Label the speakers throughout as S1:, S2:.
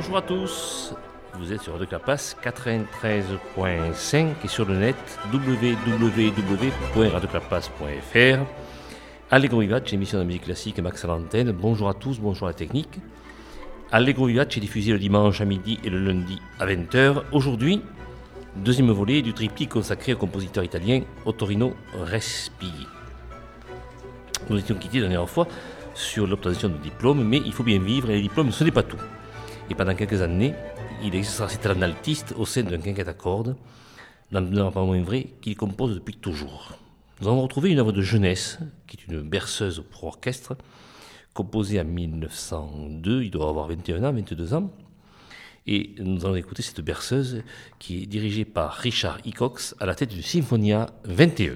S1: Bonjour à tous, vous êtes sur Radio Clapas 93.5 et sur le net www.radioclapas.fr. Allegro Vivace, émission de musique classique, Max à l'antenne. Bonjour à tous, bonjour à la technique. Allegro Vivace est diffusé le dimanche à midi et le lundi à 20h. Aujourd'hui, deuxième volet du triptyque consacré au compositeur italien Ottorino Respighi. Nous étions quittés la dernière fois sur l'obtention de diplôme, mais il faut bien vivre et les diplômes, ce n'est pas tout. Et pendant quelques années, il exercera ses talents d'altiste au sein d'un quinquet à cordes, n'en pas moins vrai qu'il compose depuis toujours. Nous avons retrouvé une œuvre de jeunesse, qui est une berceuse pour orchestre, composée en 1902, il doit avoir 21 ans, 22 ans, et nous allons écouter cette berceuse qui est dirigée par Richard Hickox à la tête du Sinfonia 21.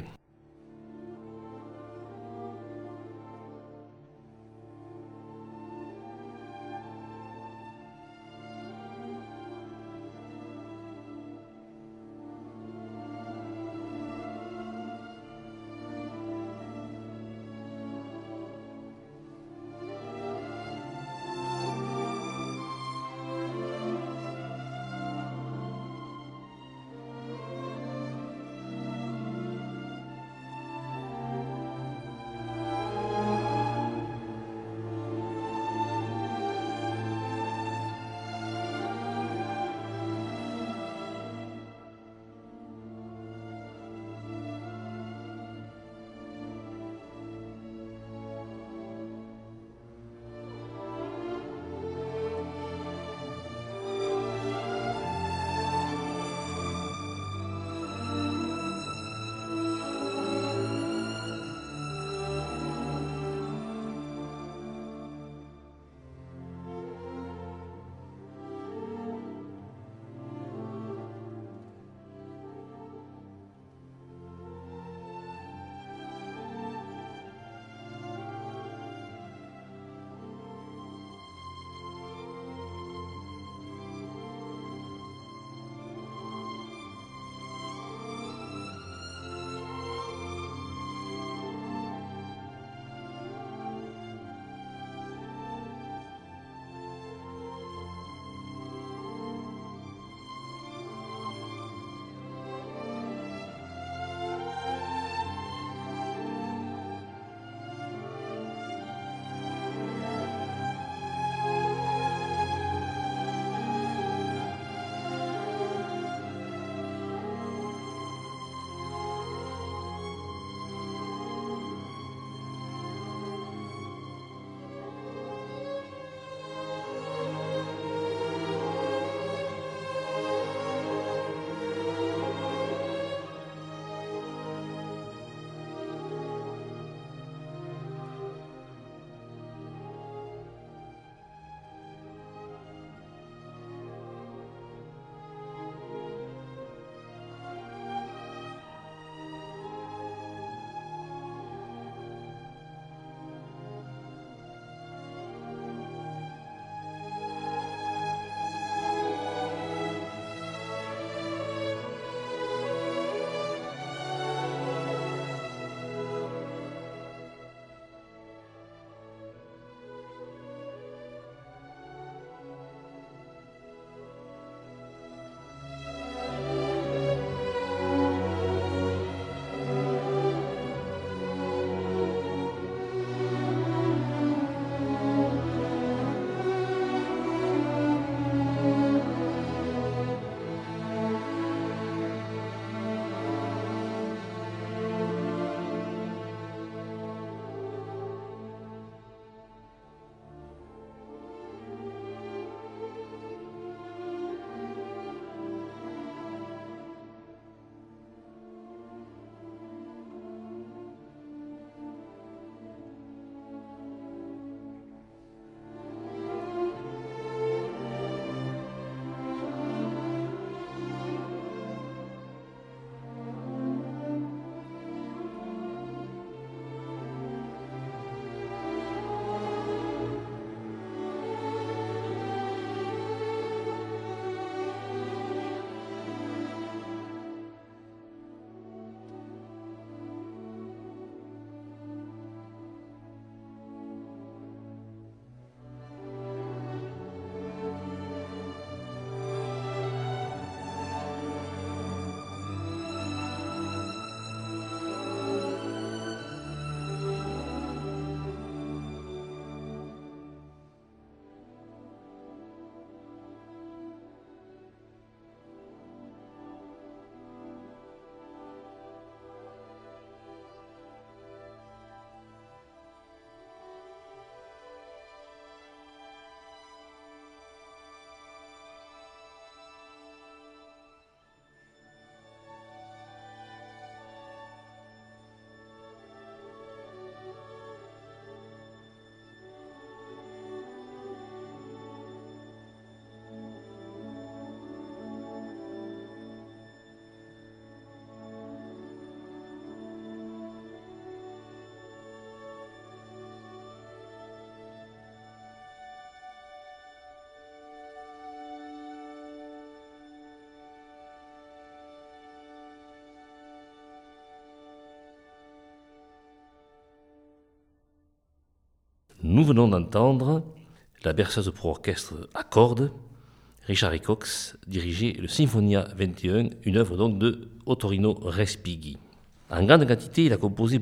S1: Nous venons d'entendre la berceuse pour orchestre à cordes, Richard Cox dirigeait le Sinfonia 21, une œuvre donc de Ottorino Respighi. En grande quantité, il a composé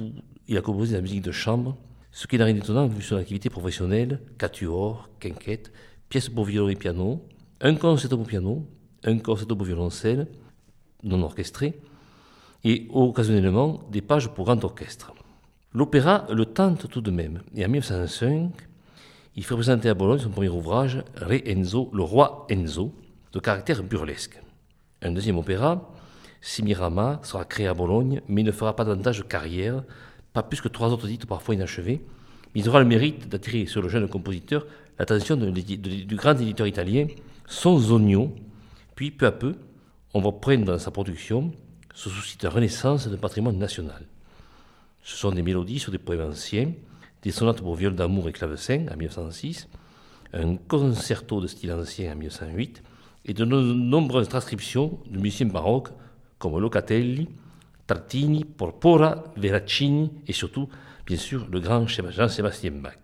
S1: de la musique de chambre, ce qui n'est rien d'étonnant vu son activité professionnelle, quatuor, quinquette, pièces pour violon et piano, un concerto pour piano, un concerto pour violoncelle, non orchestré, et occasionnellement des pages pour grand orchestre. L'opéra le tente tout de même, et en 1905, il fait présenter à Bologne son premier ouvrage, Re Enzo, le roi Enzo, de caractère burlesque. Un deuxième opéra, Simirama, sera créé à Bologne, mais ne fera pas davantage de carrière, pas plus que 3 autres titres parfois inachevés, mais il aura le mérite d'attirer sur le jeune compositeur l'attention du grand éditeur italien Sonzogno, puis peu à peu, on va prendre dans sa production ce souci de renaissance d'un patrimoine national. Ce sont des mélodies sur des poèmes anciens, des sonates pour viol d'amour et clavecin en 1906, un concerto de style ancien en 1908 et de nombreuses transcriptions de musiciens baroques comme Locatelli, Tartini, Porpora, Veracini et surtout, bien sûr, le grand Jean-Sébastien Bach.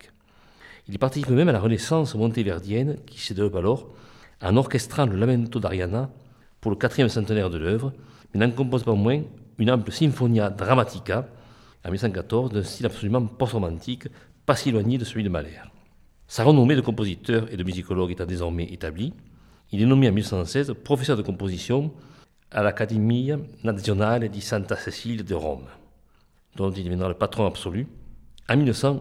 S1: Il participe même à la Renaissance monteverdienne qui se développe alors en orchestrant le Lamento d'Ariana pour le 4e centenaire de l'œuvre, mais n'en compose pas moins une ample Sinfonia Drammatica en 1914 d'un style absolument post-romantique, pas si éloigné de celui de Mahler. Sa renommée de compositeur et de musicologue étant désormais établie, il est nommé en 1916 professeur de composition à l'Accademia Nazionale di Santa Cecilia de Rome, dont il deviendra le patron absolu en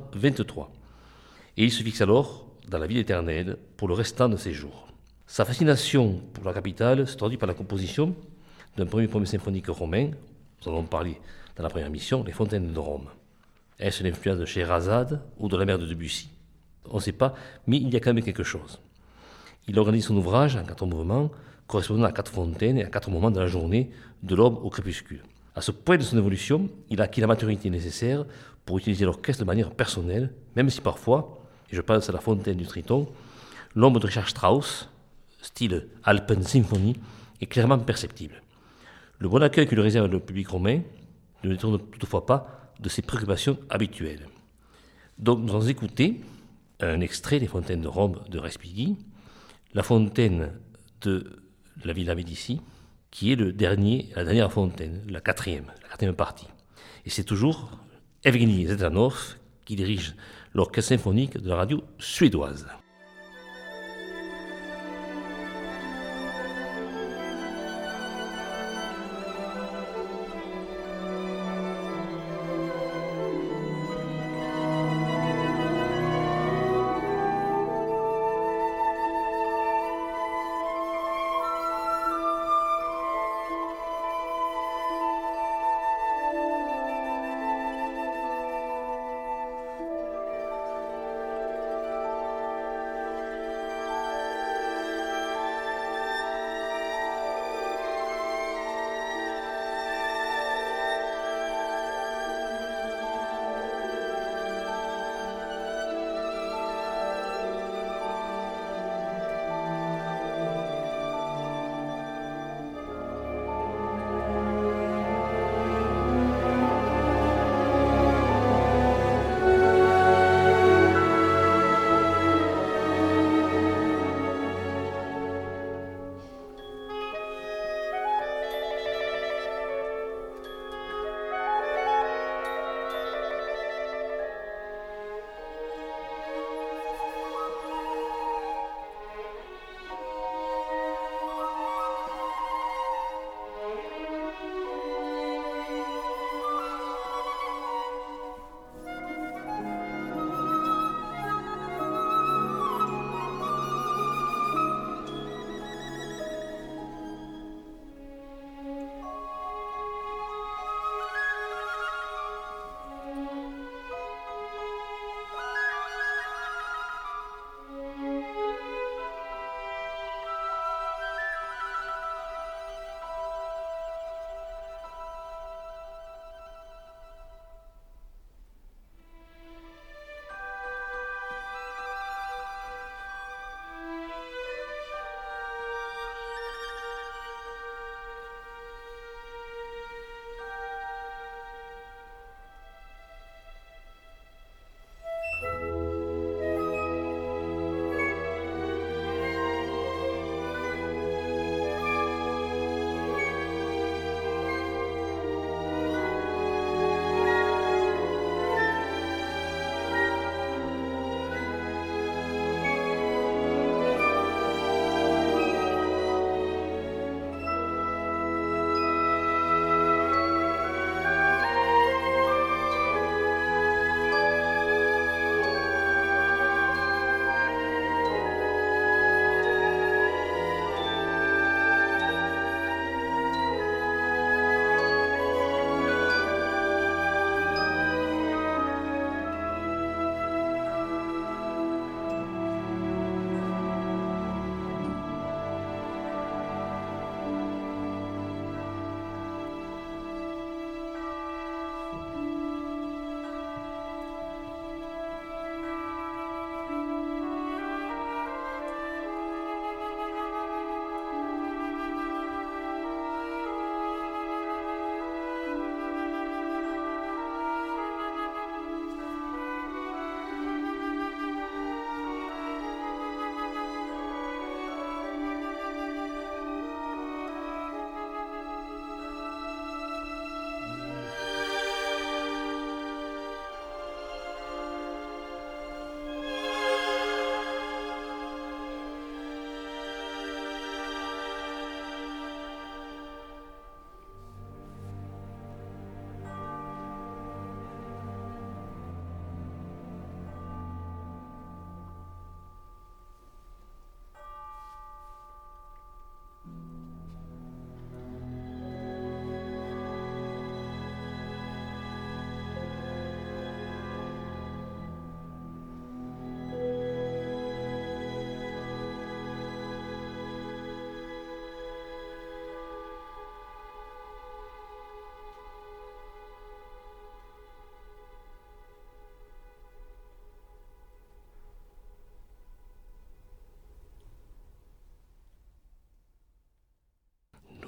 S1: 1923. Et il se fixe alors dans la ville éternelle pour le restant de ses jours. Sa fascination pour la capitale se traduit par la composition d'un premier poème symphonique romain, nous en avons parlé dans la première mission, Les Fontaines de Rome. Est-ce l'influence de Scheherazade ou de la mère de Debussy? On ne sait pas, mais il y a quand même quelque chose. Il organise son ouvrage en 4 mouvements, correspondant à 4 fontaines et à 4 moments de la journée, de l'aube au crépuscule. À ce point de son évolution, il a acquis la maturité nécessaire pour utiliser l'orchestre de manière personnelle, même si parfois, et je pense à la fontaine du Triton, l'ombre de Richard Strauss, style Alpensymphonie, est clairement perceptible. Le bon accueil que lui réserve le public romain ne détourne toutefois pas de ses préoccupations habituelles. Donc nous allons écouter un extrait des Fontaines de Rome de Respighi, la fontaine de la Villa Médici, qui est la dernière fontaine, la quatrième partie. Et c'est toujours Evgeny Zetranov qui dirige l'orchestre symphonique de la radio suédoise.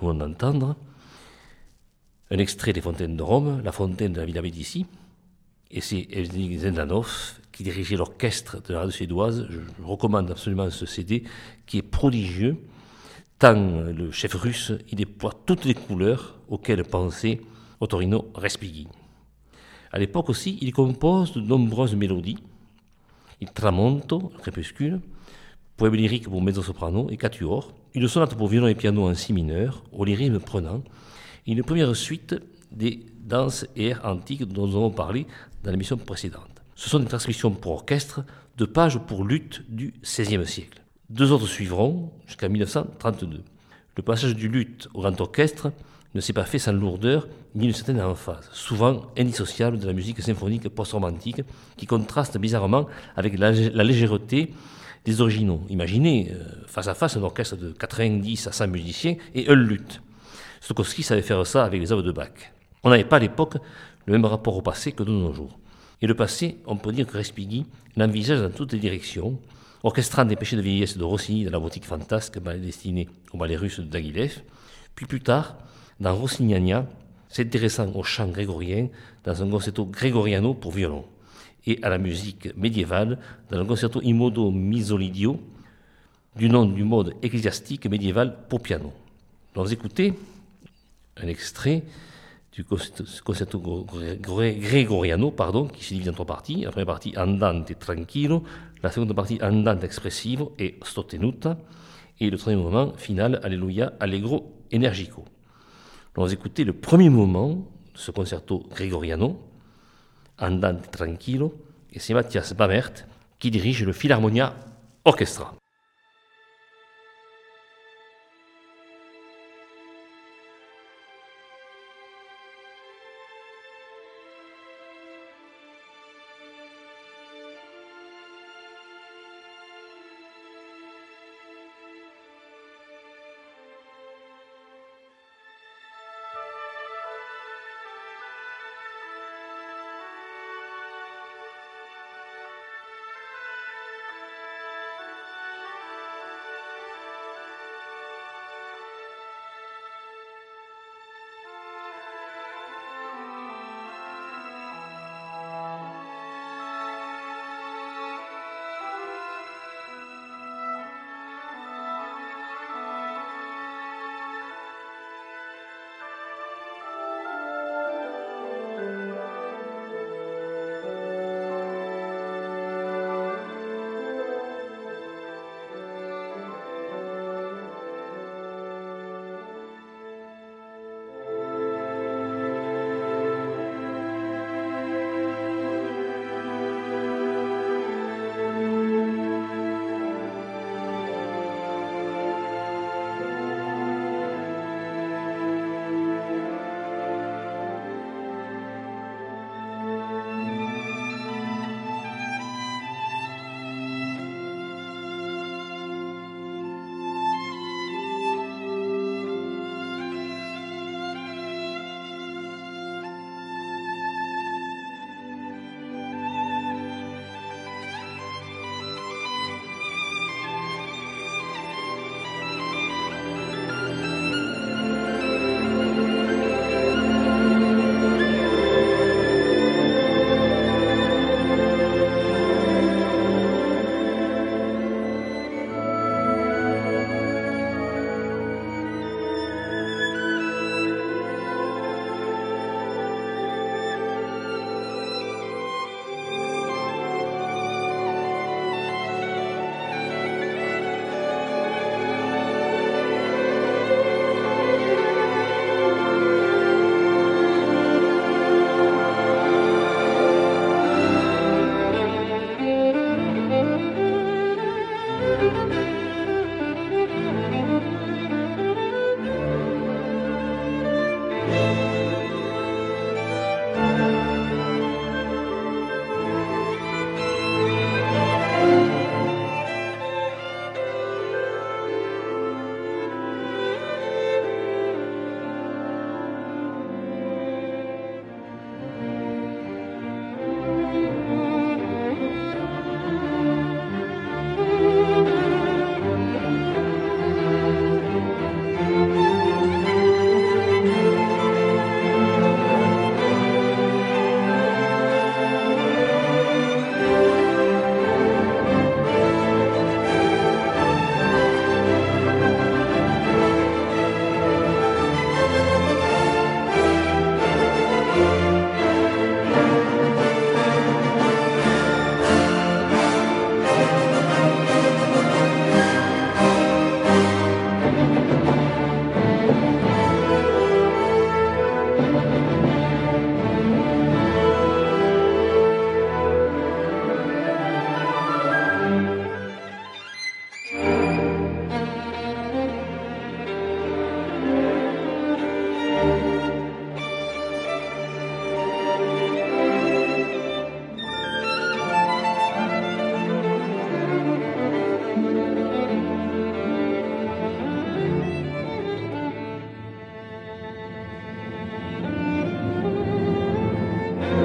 S1: nous venons d'entendre, un extrait des Fontaines de Rome, la fontaine de la Villa Médici, et c'est Evgeny Zendanov qui dirigeait l'orchestre de la radio suédoise. Je recommande absolument ce CD qui est prodigieux, tant le chef russe il déploie toutes les couleurs auxquelles pensait Ottorino Respighi. À l'époque aussi, il compose de nombreuses mélodies. Il Tramonto, le crépuscule, poème lyrique pour mezzo-soprano et quatuor, une sonate pour violon et piano en si mineur, au lyrisme prenant, et une première suite des danses et airs antiques dont nous avons parlé dans l'émission précédente. Ce sont des transcriptions pour orchestre de pages pour luth du XVIe siècle. Deux autres suivront jusqu'à 1932. Le passage du luth au grand orchestre ne s'est pas fait sans lourdeur ni une certaine emphase, souvent indissociable de la musique symphonique post-romantique qui contraste bizarrement avec la légèreté des originaux. Imaginez face à face un orchestre de 90 à 100 musiciens et un luth. Stokowski savait faire ça avec les œuvres de Bach. On n'avait pas à l'époque le même rapport au passé que de nos jours. Et le passé, on peut dire que Respighi l'envisage dans toutes les directions, orchestrant des péchés de vieillesse de Rossini dans la boutique fantasque destinée au ballet russe de Diaghilev, puis plus tard, dans Rossignana, s'intéressant au chant grégorien dans un concerto grégoriano pour violon, et à la musique médiévale dans le concerto in modo misolidio, du nom du mode ecclésiastique médiéval pour piano. Nous allons écouter un extrait du concerto grégoriano, qui se divise en trois parties. La première partie andante tranquillo, la seconde partie andante expressivo et sostenuta, et le troisième moment final, Alléluia, allegro energico. Nous allons écouter le premier mouvement de ce concerto grégoriano, andante tranquillo, et c'est Matthias Bamert qui dirige le Philharmonia Orchestra.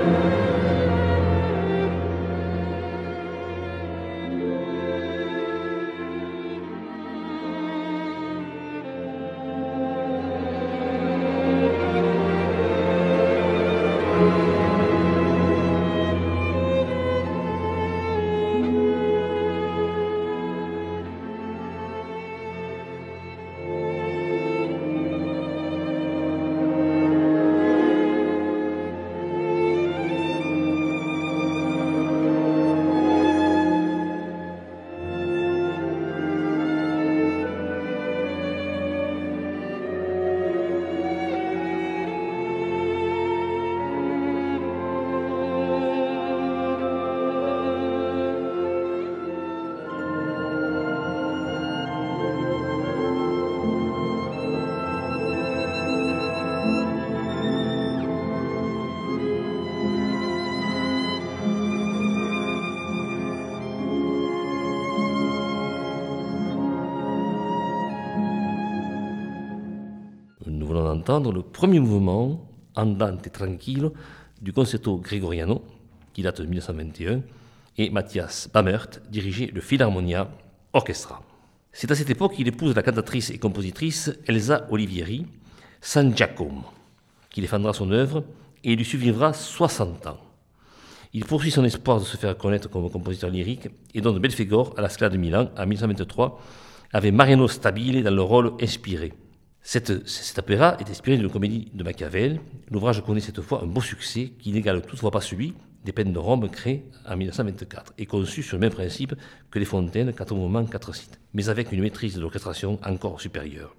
S1: Nous venons d'entendre le premier mouvement, Andante tranquillo, du concerto Gregoriano, qui date de 1921, et Matthias Bamert dirigeait le Philharmonia Orchestra. C'est à cette époque qu'il épouse la cantatrice et compositrice Elsa Olivieri, San Giacomo, qui défendra son œuvre et lui survivra 60 ans. Il poursuit son espoir de se faire connaître comme compositeur lyrique et donne Belphégor à la Scala de Milan en 1923 avec Mariano Stabile dans le rôle inspiré. Cet opéra est inspiré d'une comédie de Machiavel. L'ouvrage connaît cette fois un beau succès qui n'égale toutefois pas celui des Peines de Rome créé en 1924 et conçu sur le même principe que les Fontaines, 4 mouvements, 4 sites, mais avec une maîtrise de l'orchestration encore supérieure.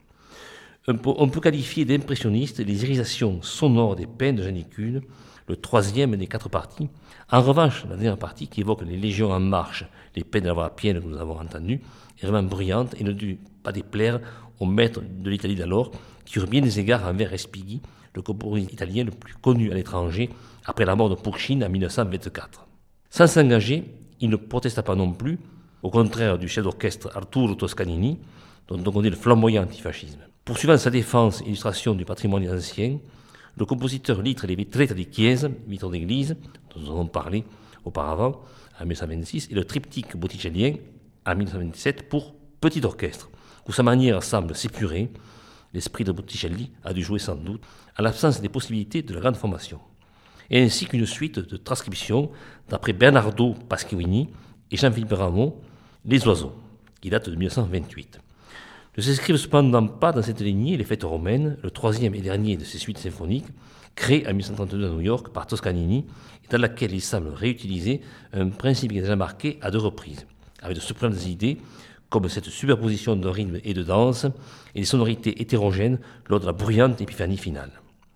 S1: On peut qualifier d'impressionniste les irisations sonores des Peines de Janicule, le troisième des 4 parties. En revanche, la dernière partie, qui évoque les légions en marche, les Peines de la voie pienne que nous avons entendues, est vraiment brillante et ne dut pas déplaire aux maîtres de l'Italie d'alors, qui eurent bien des égards envers Respighi, le compositeur italien le plus connu à l'étranger, après la mort de Puccini en 1924. Sans s'engager, il ne protesta pas non plus, au contraire du chef d'orchestre Arturo Toscanini, dont on connaît le flamboyant antifascisme. Poursuivant sa défense et illustration du patrimoine ancien, le compositeur litre les vitrette di chiesa, vitres d'église, dont nous avons parlé auparavant, en 1926, et le triptyque botticellien, en 1927, pour petit orchestre, où sa manière semble s'épurer. L'esprit de Botticelli a dû jouer sans doute à l'absence des possibilités de la grande formation. Et ainsi qu'une suite de transcriptions d'après Bernardo Pasquini et Jean-Philippe Rameau, Les Oiseaux, qui date de 1928. Ne s'inscrivent cependant pas dans cette lignée les fêtes romaines, le troisième et dernier de ces suites symphoniques, créé en 1932 à New York par Toscanini, et dans laquelle il semble réutiliser un principe qui est déjà marqué à 2 reprises, avec de surprenantes idées, comme cette superposition de rythme et de danse, et des sonorités hétérogènes lors de la bruyante épiphanie finale.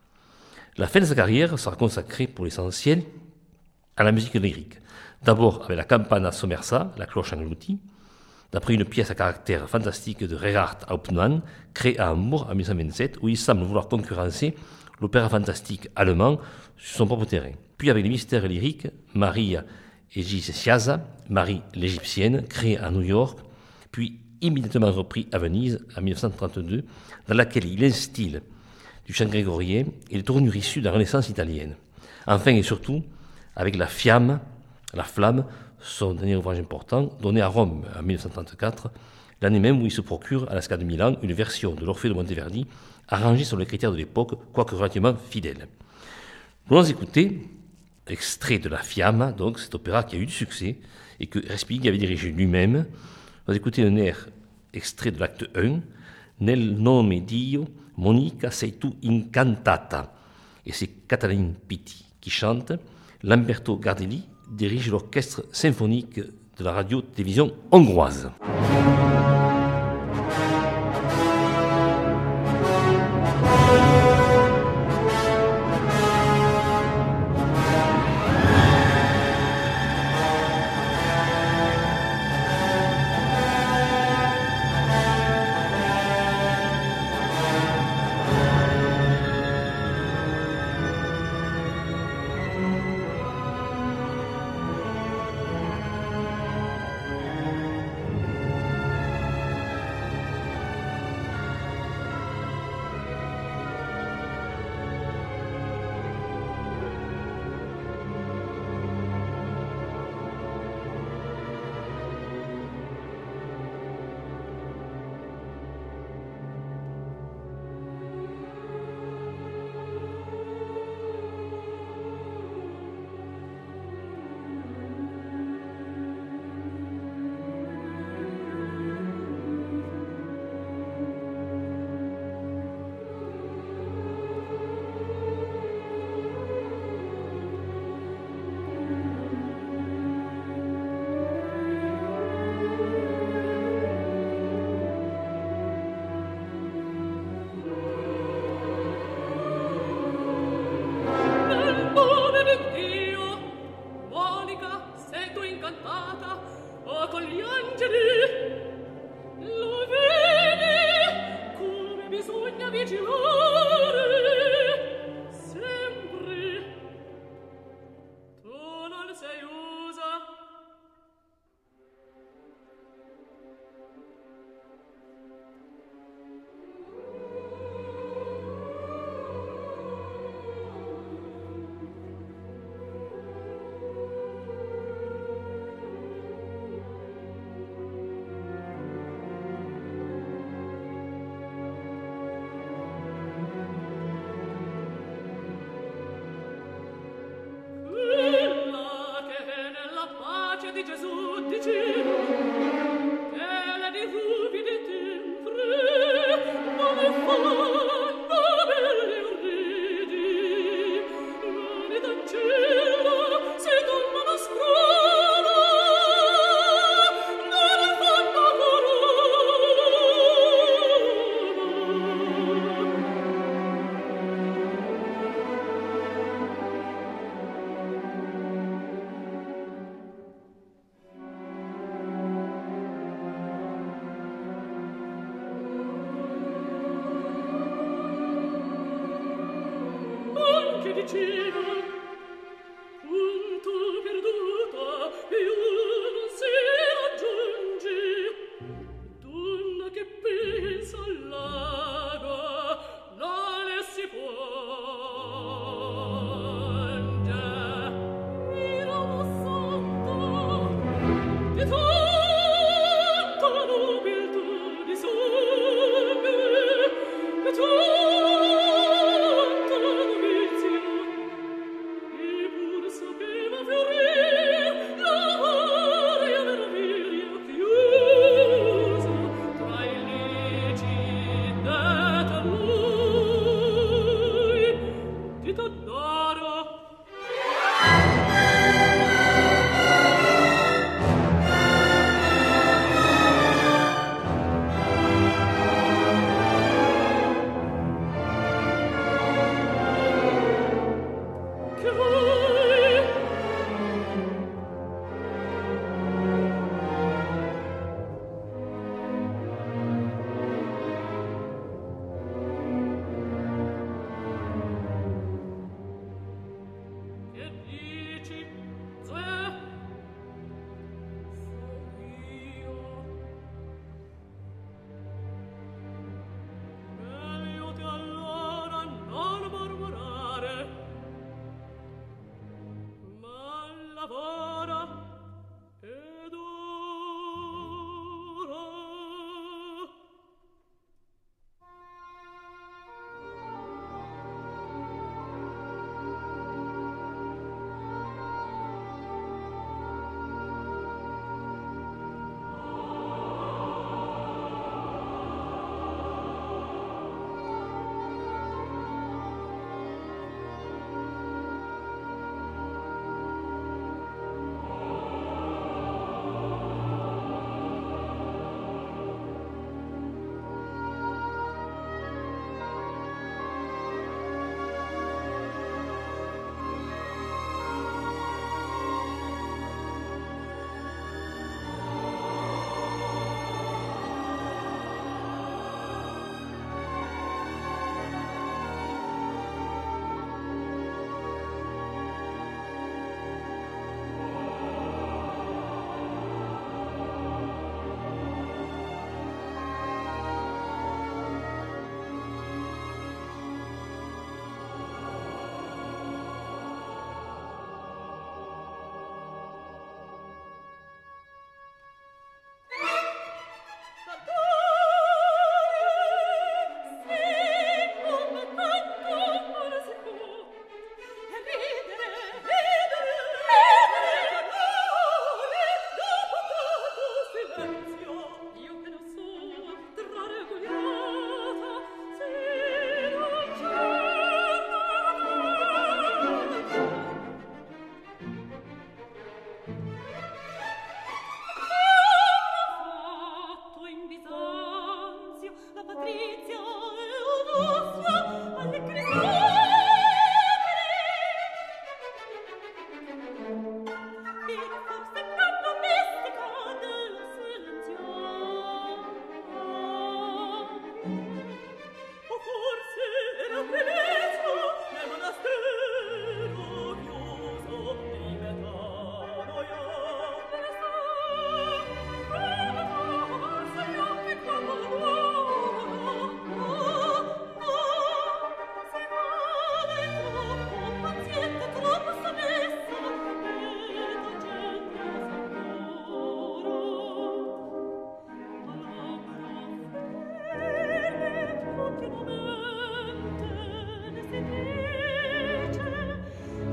S1: La fin de sa carrière sera consacrée pour l'essentiel à la musique lyrique. D'abord avec la Campana Sommersa, la cloche engloutie, d'après une pièce à caractère fantastique de Gerhard Hauptmann, créée à Hambourg en 1927, où il semble vouloir concurrencer l'opéra fantastique allemand sur son propre terrain. Puis avec les mystères lyriques, Maria Egizesiasa, Marie l'Égyptienne, créée à New York, puis immédiatement repris à Venise en 1932, dans laquelle il instille du chant grégorien et les tournures issues de la Renaissance italienne. Enfin et surtout, avec la Fiamme, la Flamme, son dernier ouvrage important, donné à Rome en 1934, l'année même où il se procure à la Scala de Milan une version de l'Orphée de Monteverdi, arrangée sur les critères de l'époque, quoique relativement fidèle. Nous allons écouter extrait de la Fiamme, donc cet opéra qui a eu du succès et que Respighi avait dirigé lui-même. On va écouter un air extrait de l'acte 1, Nel nome Dio, Monica sei tu incantata. Et c'est Catalin Pitti qui chante. Lamberto Gardelli dirige l'orchestre symphonique de la radio-télévision hongroise.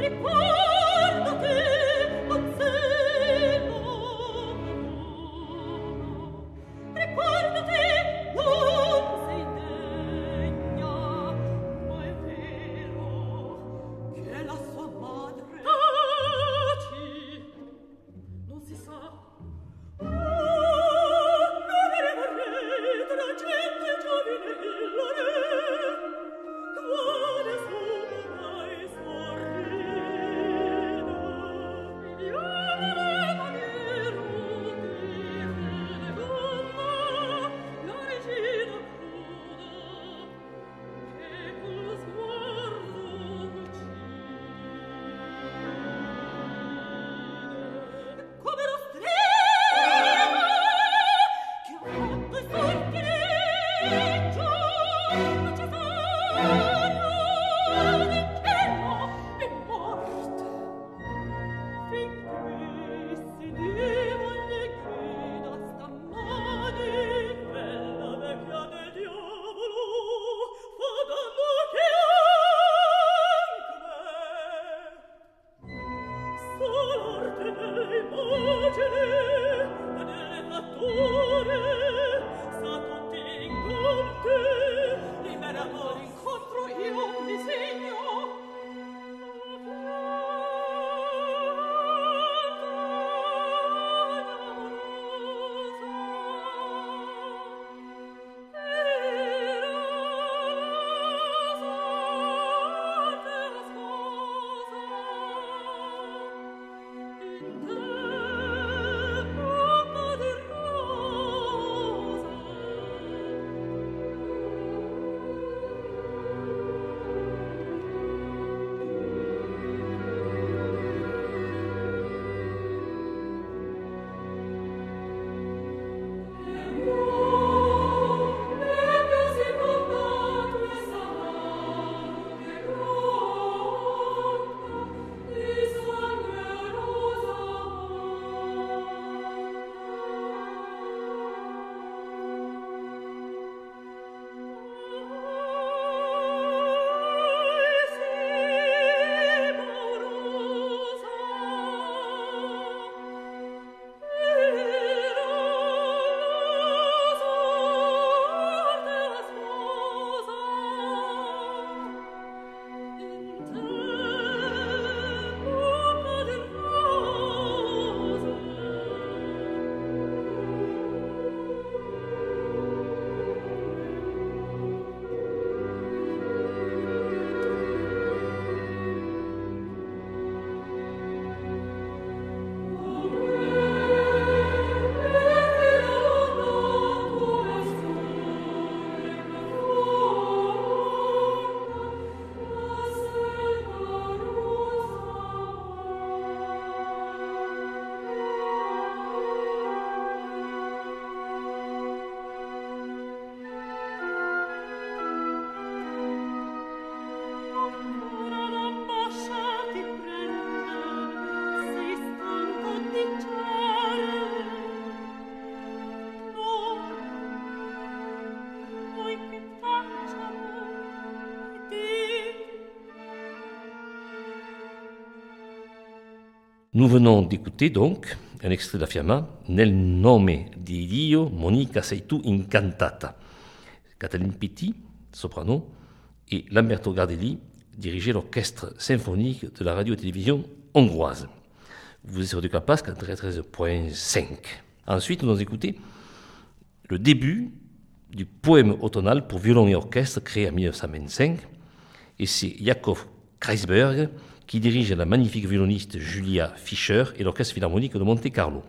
S1: Nous venons d'écouter donc un extrait de la Fiamma, Nel nome di Dio, Monica sei tu incantata. Cataline Pitti, soprano, et Lamberto Gardelli dirigeaient l'orchestre symphonique de la radio et télévision hongroise. Vous êtes sur du Capasque à 13.5. Ensuite, nous allons écouter le début du poème automnal pour violon et orchestre créé en 1925. Et c'est Yakov Kreisberg qui dirige la magnifique violoniste Julia Fischer et l'orchestre philharmonique de Monte-Carlo.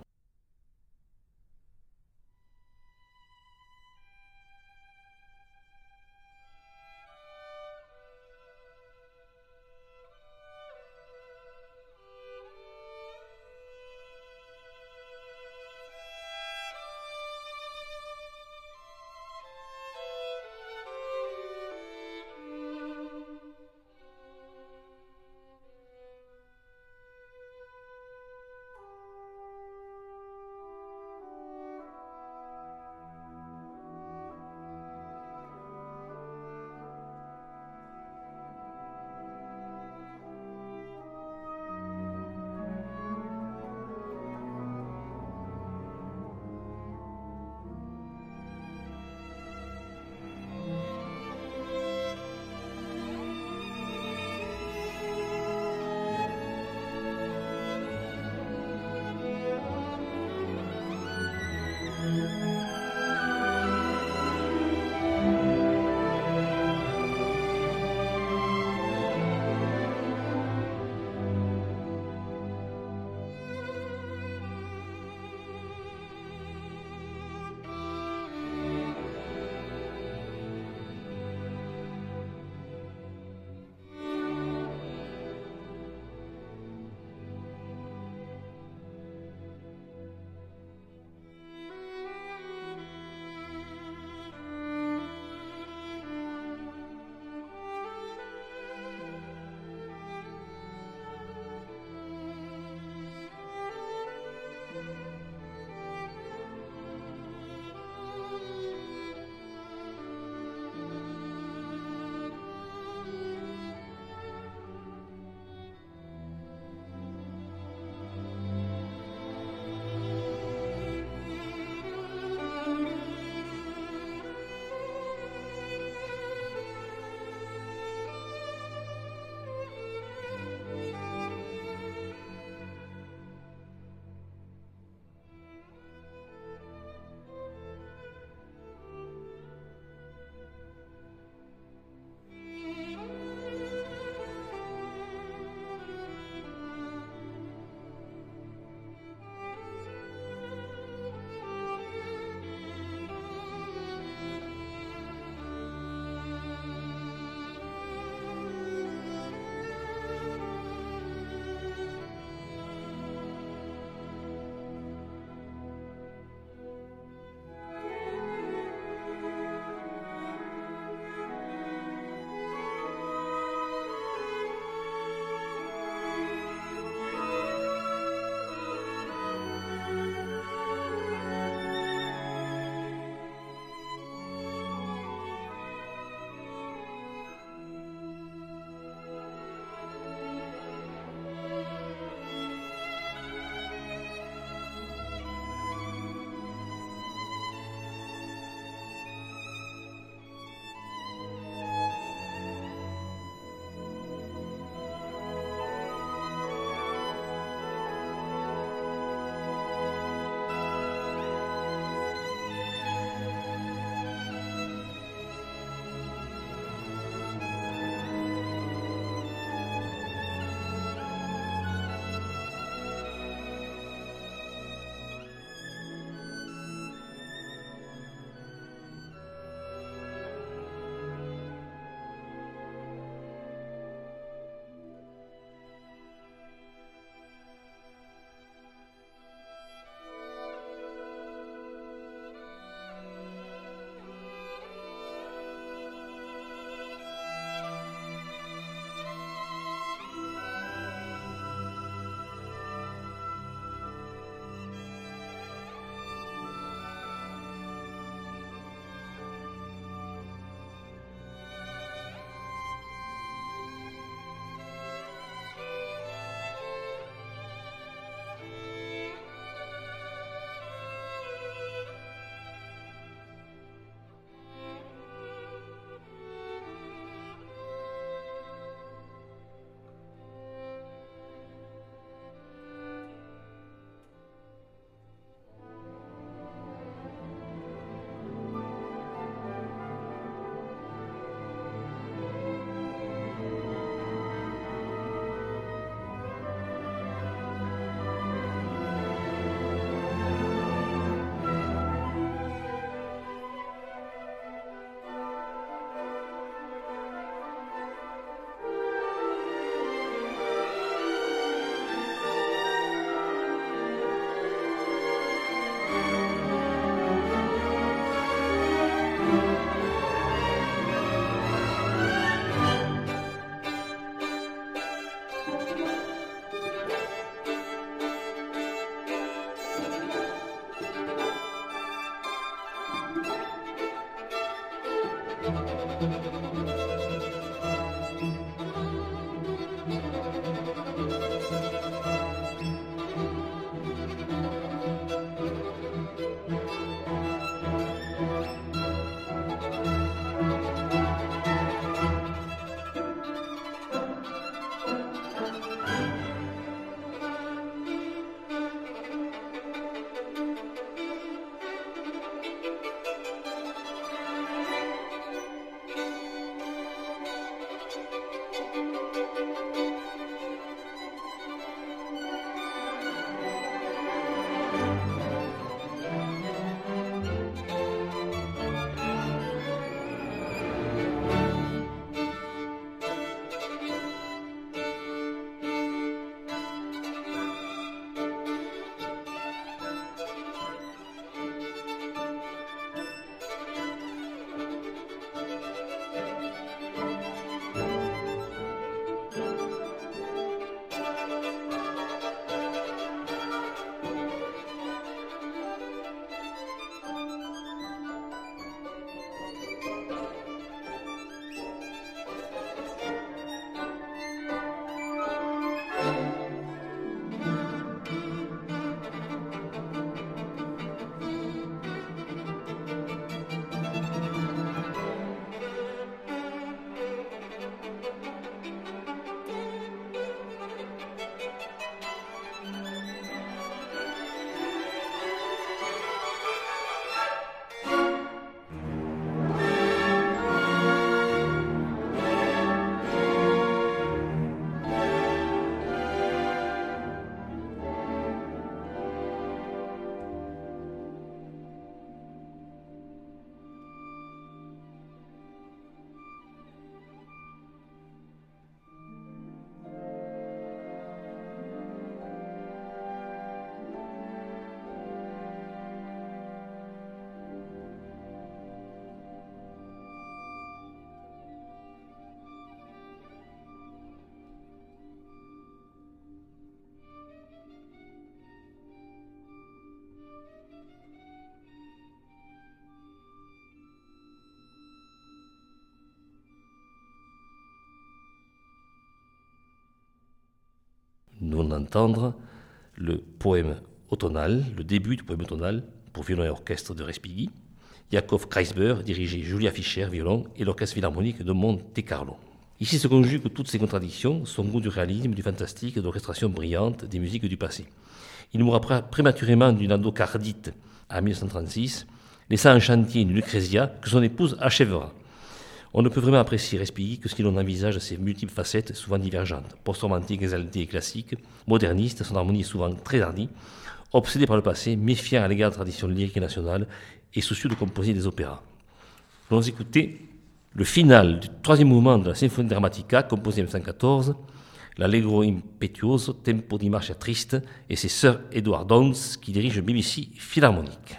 S1: Nous venons d'entendre le poème automnal, le début du poème automnal pour violon et orchestre de Respighi. Yakov Kreisberg dirigeait Julia Fischer, violon, et l'orchestre philharmonique de Monte Carlo. Ici se conjuguent toutes ces contradictions, son goût du réalisme, du fantastique, de l'orchestration brillante des musiques du passé. Il mourra prématurément d'une endocardite en 1936, laissant en chantier une Lucrezia que son épouse achèvera. On ne peut vraiment apprécier Respighi que si l'on envisage ses multiples facettes souvent divergentes, post-romantique, exalté et classique, moderniste, son harmonie est souvent très hardie, obsédé par le passé, méfiant à l'égard de la tradition lyrique nationale et soucieux de composer des opéras. Nous allons écouter le final du troisième mouvement de la Symphonie Drammatica, composé en 1914, l'Allegro impetuoso, tempo di marcia triste, et c'est Sir Edward Downes qui dirige le BBC Philharmonique.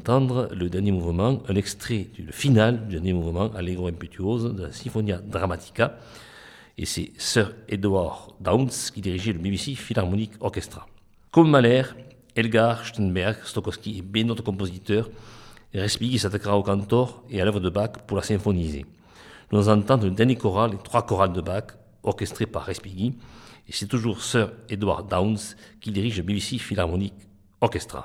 S1: entendre le dernier mouvement, un extrait du final du dernier mouvement, Allegro Impetuoso, de la Sinfonia Drammatica. Et c'est Sir Edward Downes qui dirigeait le BBC Philharmonic Orchestra. Comme Mahler, Elgar, Steinberg, Stokowski et bien d'autres compositeurs, Respighi s'attaquera au cantor et à l'œuvre de Bach pour la symphoniser. Nous allons entendre le dernier choral, les 3 chorales de Bach, orchestrés par Respighi, et c'est toujours Sir Edward Downes qui dirige le BBC Philharmonic Orchestra.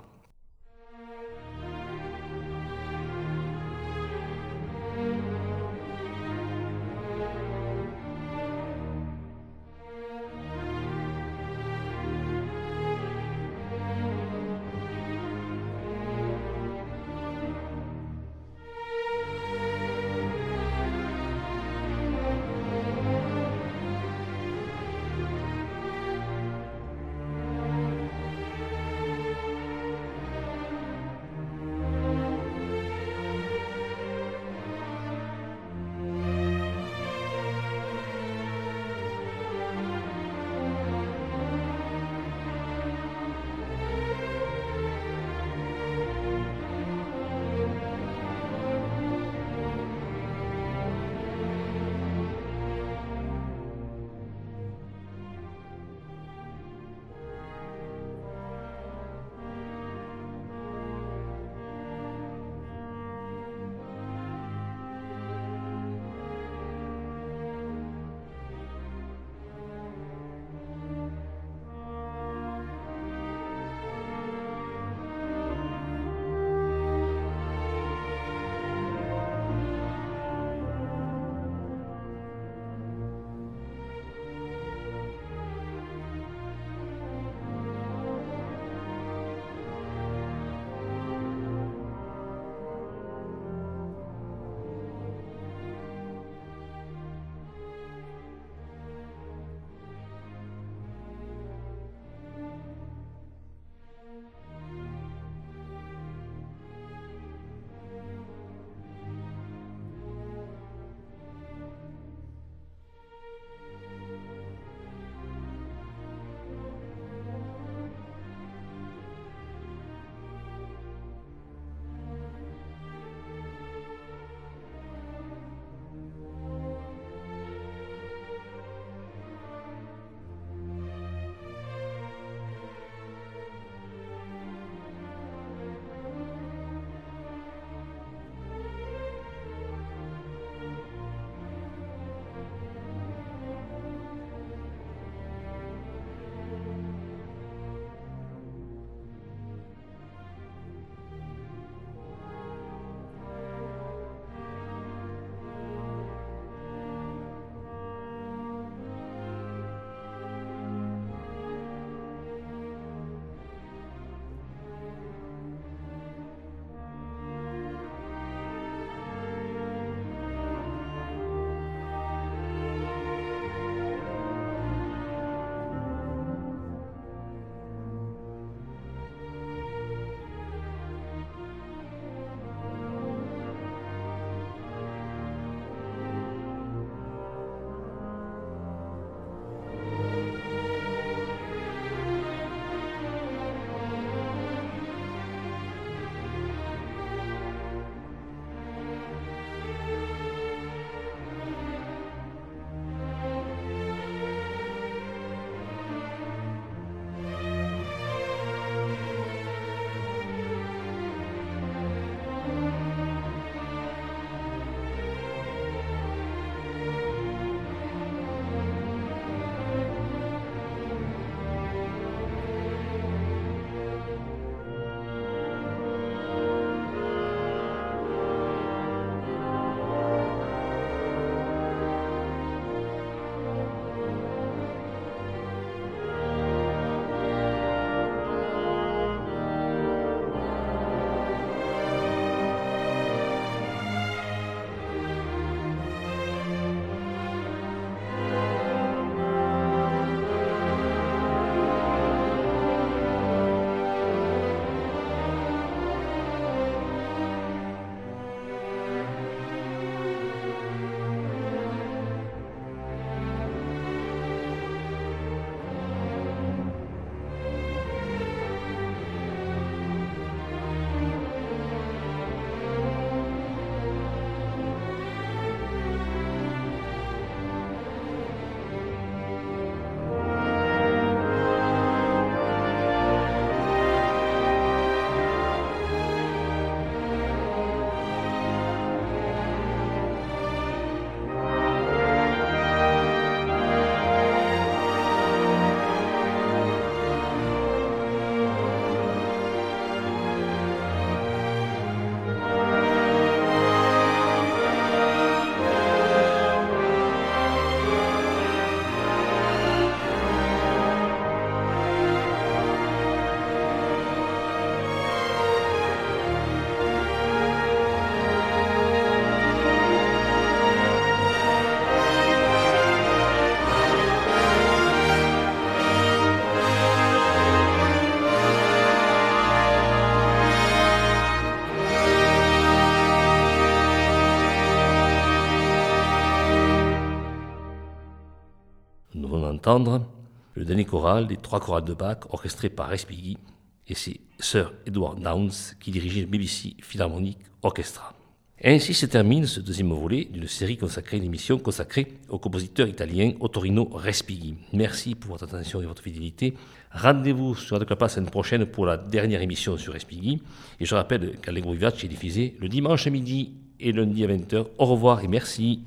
S1: entendre le dernier choral des 3 chorales de Bach orchestré par Respighi, et c'est Sir Edward Downes qui dirigeait le BBC Philharmonic Orchestra. Ainsi se termine ce deuxième volet d'une série consacrée, une émission consacrée au compositeur italien Ottorino Respighi. Merci pour votre attention et votre fidélité. Rendez-vous sur Radio Clapa la semaine prochaine pour la dernière émission sur Respighi. Et je rappelle qu'Allegro Vivace est diffusé le dimanche à midi et lundi à 20h. Au revoir et merci.